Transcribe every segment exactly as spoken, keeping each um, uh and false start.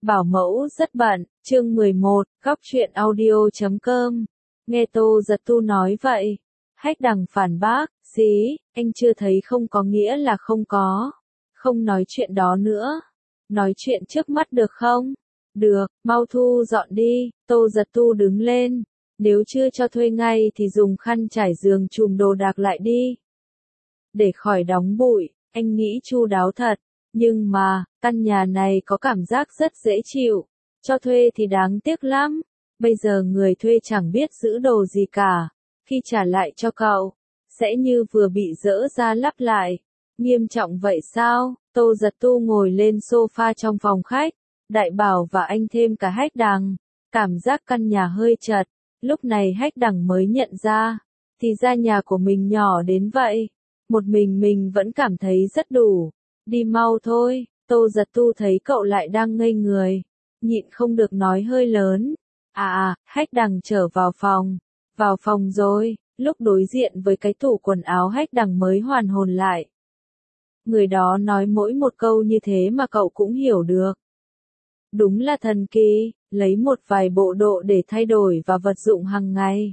Bảo mẫu rất bận, chương mười một, góc truyện audio chấm com. Nghe Tô Giật Tu nói vậy, Hách Đằng phản bác, dí, anh chưa thấy không có nghĩa là không có. Không nói chuyện đó nữa. Nói chuyện trước mắt được không? Được, mau thu dọn đi. Tô Giật Tu đứng lên. Nếu chưa cho thuê ngay thì dùng khăn trải giường chùm đồ đạc lại đi. Để khỏi đóng bụi, anh nghĩ chu đáo thật. Nhưng mà, căn nhà này có cảm giác rất dễ chịu. Cho thuê thì đáng tiếc lắm. Bây giờ người thuê chẳng biết giữ đồ gì cả. Khi trả lại cho cậu, sẽ như vừa bị dỡ ra lắp lại. Nghiêm trọng vậy sao? Tô Giật Tu ngồi lên sofa trong phòng khách. Đại Bảo và anh thêm cả Hách Đằng. Cảm giác căn nhà hơi chật. Lúc này Hách Đằng mới nhận ra. Thì ra nhà của mình nhỏ đến vậy. Một mình mình vẫn cảm thấy rất đủ. Đi mau thôi. Tô Giật Tu thấy cậu lại đang ngây người. Nhịn không được nói hơi lớn. À à, Hách Đằng trở vào phòng. Vào phòng rồi. Lúc đối diện với cái tủ quần áo Hách Đằng mới hoàn hồn lại. Người đó nói mỗi một câu như thế mà cậu cũng hiểu được. Đúng là thần kỳ, lấy một vài bộ đồ để thay đổi và vật dụng hàng ngày.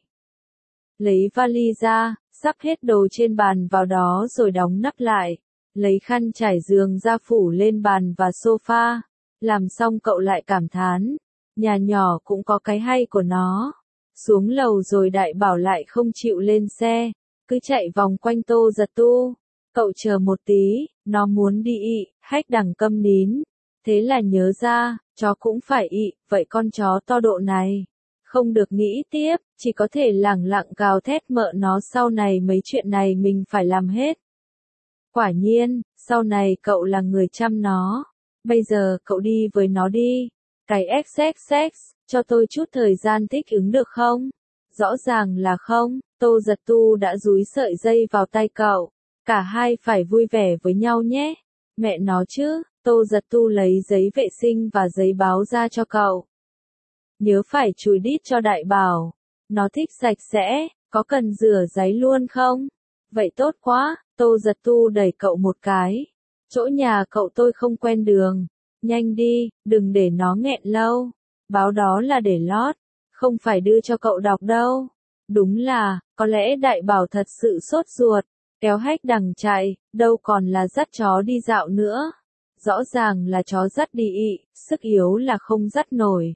Lấy vali ra, sắp hết đồ trên bàn vào đó rồi đóng nắp lại. Lấy khăn trải giường ra phủ lên bàn và sofa. Làm xong cậu lại cảm thán. Nhà nhỏ cũng có cái hay của nó. Xuống lầu rồi Đại Bảo lại không chịu lên xe. Cứ chạy vòng quanh Tô Giật Tu. Cậu chờ một tí, nó muốn đi ị, Hách Đằng câm nín. Thế là nhớ ra, chó cũng phải ị, vậy con chó to độ này. Không được nghĩ tiếp, chỉ có thể lẳng lặng gào thét mợ nó sau này mấy chuyện này mình phải làm hết. Quả nhiên, sau này cậu là người chăm nó. Bây giờ cậu đi với nó đi. Cái ích ích ích, cho tôi chút thời gian thích ứng được không? Rõ ràng là không, Tô Giật Tu đã dúi sợi dây vào tay cậu. Cả hai phải vui vẻ với nhau nhé. Mẹ nó chứ, Tô Giật Tu lấy giấy vệ sinh và giấy báo ra cho cậu. Nhớ phải chùi đít cho Đại Bảo. Nó thích sạch sẽ, có cần rửa giấy luôn không? Vậy tốt quá, Tô Giật Tu đẩy cậu một cái. Chỗ nhà cậu tôi không quen đường. Nhanh đi, đừng để nó nghẹn lâu. Báo đó là để lót, không phải đưa cho cậu đọc đâu. Đúng là, có lẽ Đại Bảo thật sự sốt ruột. Kéo Hách Đằng chạy, đâu còn là dắt chó đi dạo nữa. Rõ ràng là chó dắt đi ị, sức yếu là không dắt nổi.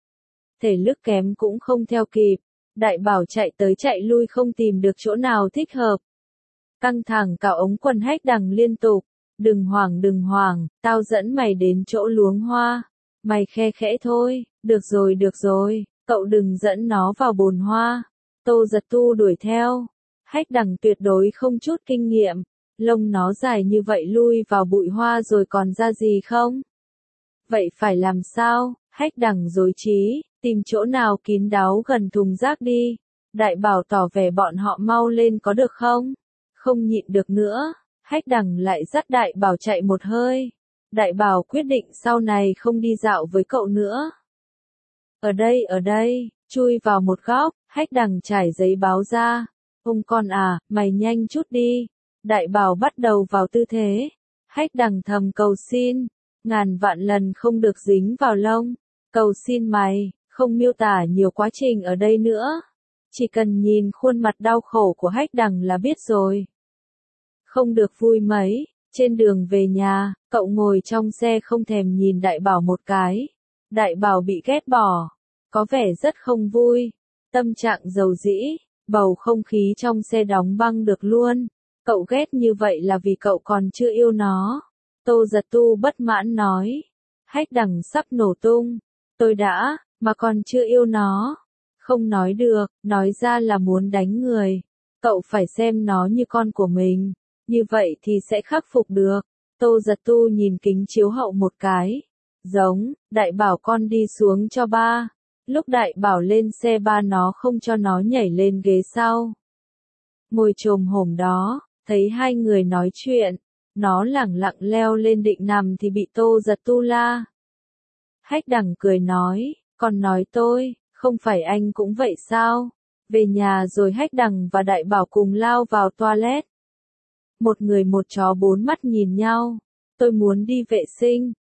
Thể lực kém cũng không theo kịp. Đại Bảo chạy tới chạy lui không tìm được chỗ nào thích hợp. Căng thẳng cạo ống quần Hách Đằng liên tục. Đừng hoảng đừng hoảng, tao dẫn mày đến chỗ luống hoa. Mày khe khẽ thôi, được rồi được rồi, cậu đừng dẫn nó vào bồn hoa. Tô Giật Tu đuổi theo. Hách Đằng tuyệt đối không chút kinh nghiệm. Lông nó dài như vậy lui vào bụi hoa rồi còn ra gì không? Vậy phải làm sao? Hách Đằng rối trí, tìm chỗ nào kín đáo gần thùng rác đi. Đại Bảo tỏ vẻ bọn họ mau lên có được không? Không nhịn được nữa. Hách Đằng lại dắt Đại Bảo chạy một hơi. Đại Bảo quyết định sau này không đi dạo với cậu nữa. Ở đây ở đây, chui vào một góc, Hách Đằng trải giấy báo ra. Ông con à, mày nhanh chút đi. Đại Bảo bắt đầu vào tư thế. Hách Đằng thầm cầu xin. Ngàn vạn lần không được dính vào lông. Cầu xin mày, không miêu tả nhiều quá trình ở đây nữa. Chỉ cần nhìn khuôn mặt đau khổ của Hách Đằng là biết rồi. Không được vui mấy. Trên đường về nhà, cậu ngồi trong xe không thèm nhìn Đại Bảo một cái. Đại Bảo bị ghét bỏ. Có vẻ rất không vui. Tâm trạng dầu dĩ. Bầu không khí trong xe đóng băng được luôn. Cậu ghét như vậy là vì cậu còn chưa yêu nó. Tô Giật Tu bất mãn nói. Hách Đằng sắp nổ tung. Tôi đã, mà còn chưa yêu nó. Không nói được, nói ra là muốn đánh người. Cậu phải xem nó như con của mình. Như vậy thì sẽ khắc phục được. Tô Giật Tu nhìn kính chiếu hậu một cái. Giống, Đại Bảo con đi xuống cho ba. Lúc Đại Bảo lên xe ba nó không cho nó nhảy lên ghế sau. Ngồi chồm hổm đó, thấy hai người nói chuyện. Nó lẳng lặng leo lên định nằm thì bị Tô Giật Tu la. Hách Đằng cười nói, còn nói tôi, không phải anh cũng vậy sao? Về nhà rồi Hách Đằng và Đại Bảo cùng lao vào toilet. Một người một chó bốn mắt nhìn nhau. Tôi muốn đi vệ sinh.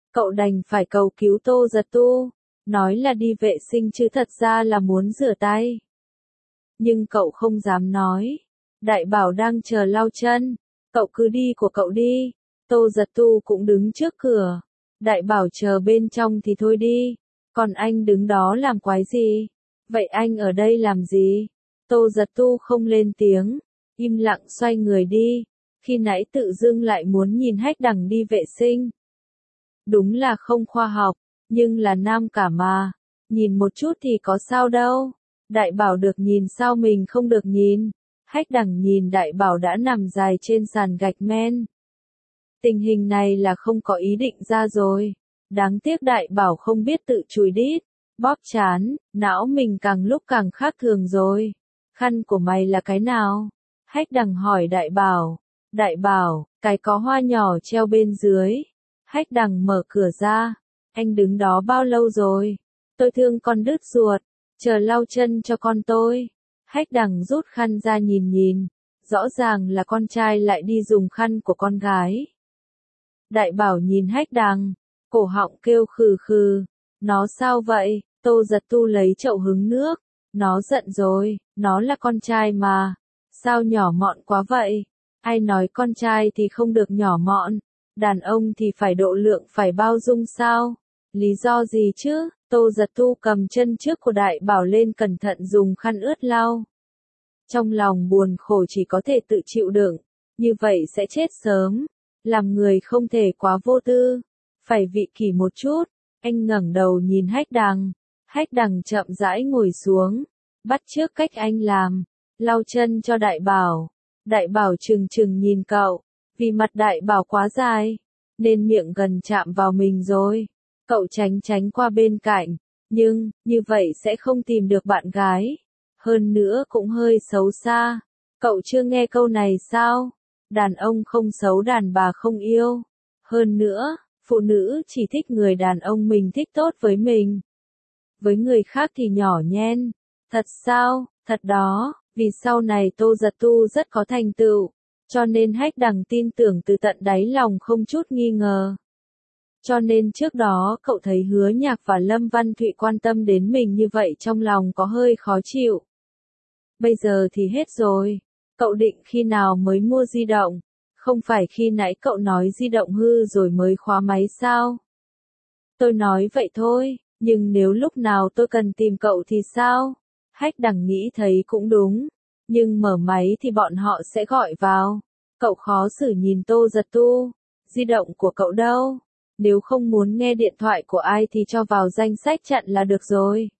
Cậu đành phải cầu cứu Tô Giật Tu, nói là đi vệ sinh chứ thật ra là muốn rửa tay. Nhưng cậu không dám nói. Đại bảo đang chờ lau chân. Cậu cứ đi của cậu đi. Tô Giật Tu cũng đứng trước cửa. Đại bảo chờ bên trong thì thôi đi. Còn anh đứng đó làm quái gì? Vậy anh ở đây làm gì? Tô Giật Tu không lên tiếng. Im lặng xoay người đi. Khi nãy tự dưng lại muốn nhìn Hách Đằng đi vệ sinh. Đúng là không khoa học. Nhưng là nam cả mà. Nhìn một chút thì có sao đâu. Đại bảo được nhìn sao mình không được nhìn. Hách Đằng nhìn đại bảo đã nằm dài trên sàn gạch men. Tình hình này là không có ý định ra rồi. Đáng tiếc đại bảo không biết tự chùi đít. Bóp chán, não mình càng lúc càng khác thường rồi. Khăn của mày là cái nào? Hách Đằng hỏi đại bảo. Đại bảo, cái có hoa nhỏ treo bên dưới. Hách Đằng mở cửa ra. Anh đứng đó bao lâu rồi? Tôi thương con đứt ruột. Chờ lau chân cho con tôi. Hách Đằng rút khăn ra nhìn nhìn. Rõ ràng là con trai lại đi dùng khăn của con gái. Đại bảo nhìn Hách Đằng. Cổ họng kêu khừ khừ. Nó sao vậy? Tô Giật Tu lấy chậu hứng nước. Nó giận rồi. Nó là con trai mà. Sao nhỏ mọn quá vậy? Ai nói con trai thì không được nhỏ mọn. Đàn ông thì phải độ lượng, phải bao dung sao? Lý do gì chứ? Tô Giật Tu cầm chân trước của đại bảo lên cẩn thận dùng khăn ướt lau. Trong lòng buồn khổ chỉ có thể tự chịu đựng. Như vậy sẽ chết sớm. Làm người không thể quá vô tư. Phải vị kỷ một chút. Anh ngẩng đầu nhìn Hách Đằng. Hách Đằng chậm rãi ngồi xuống. Bắt chước cách anh làm. Lau chân cho đại bảo. Đại bảo trừng trừng nhìn cậu. Vì mặt đại bảo quá dài. Nên miệng gần chạm vào mình rồi. Cậu tránh tránh qua bên cạnh. Nhưng, như vậy sẽ không tìm được bạn gái. Hơn nữa cũng hơi xấu xa. Cậu chưa nghe câu này sao? Đàn ông không xấu đàn bà không yêu. Hơn nữa, phụ nữ chỉ thích người đàn ông mình thích tốt với mình. Với người khác thì nhỏ nhen. Thật sao? Thật đó. Vì sau này Tô Giật Tu rất có thành tựu. Cho nên Hách Đằng tin tưởng từ tận đáy lòng không chút nghi ngờ. Cho nên trước đó cậu thấy Hứa Nhạc và Lâm Văn Thụy quan tâm đến mình như vậy trong lòng có hơi khó chịu. Bây giờ thì hết rồi. Cậu định khi nào mới mua di động? Không phải khi nãy cậu nói di động hư rồi mới khóa máy sao? Tôi nói vậy thôi, nhưng nếu lúc nào tôi cần tìm cậu thì sao? Hách Đằng nghĩ thấy cũng đúng. Nhưng mở máy thì bọn họ sẽ gọi vào. Cậu khó xử nhìn Tô Giật Tu. Di động của cậu đâu? Nếu không muốn nghe điện thoại của ai thì cho vào danh sách chặn là được rồi.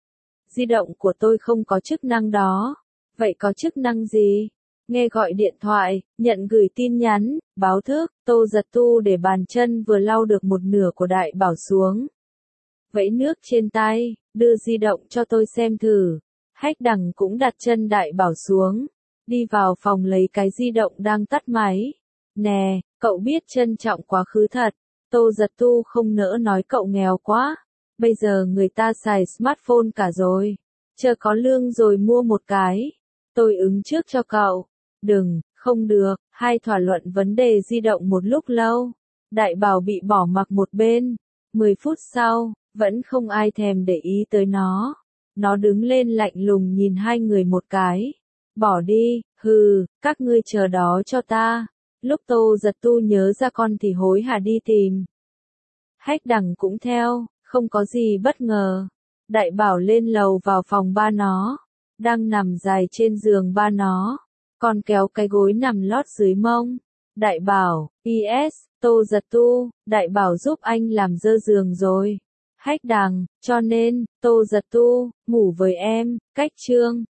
Di động của tôi không có chức năng đó. Vậy có chức năng gì? Nghe gọi điện thoại, nhận gửi tin nhắn, báo thức. Tô Giật Tu để bàn chân vừa lau được một nửa của đại bảo xuống. Vẫy nước trên tay, đưa di động cho tôi xem thử. Hách Đằng cũng đặt chân đại bảo xuống. Đi vào phòng lấy cái di động đang tắt máy. Nè, cậu biết trân trọng quá khứ thật. Tô Giật Tu không nỡ nói cậu nghèo quá. Bây giờ người ta xài smartphone cả rồi. Chờ có lương rồi mua một cái. Tôi ứng trước cho cậu. Đừng, không được. Hai thảo luận vấn đề di động một lúc lâu. Đại bảo bị bỏ mặc một bên. Mười phút sau, vẫn không ai thèm để ý tới nó. Nó đứng lên lạnh lùng nhìn hai người một cái. Bỏ đi, hừ, các ngươi chờ đó cho ta. Lúc Tô Giật Tu nhớ ra con thì hối hả đi tìm. Hách Đằng cũng theo, không có gì bất ngờ. Đại bảo lên lầu vào phòng ba nó. Đang nằm dài trên giường ba nó. Con kéo cái gối nằm lót dưới mông. Đại bảo, pê ét, Tô Giật Tu, đại bảo giúp anh làm dơ giường rồi. Hách Đằng, cho nên, Tô Giật Tu, ngủ với em, cách chương.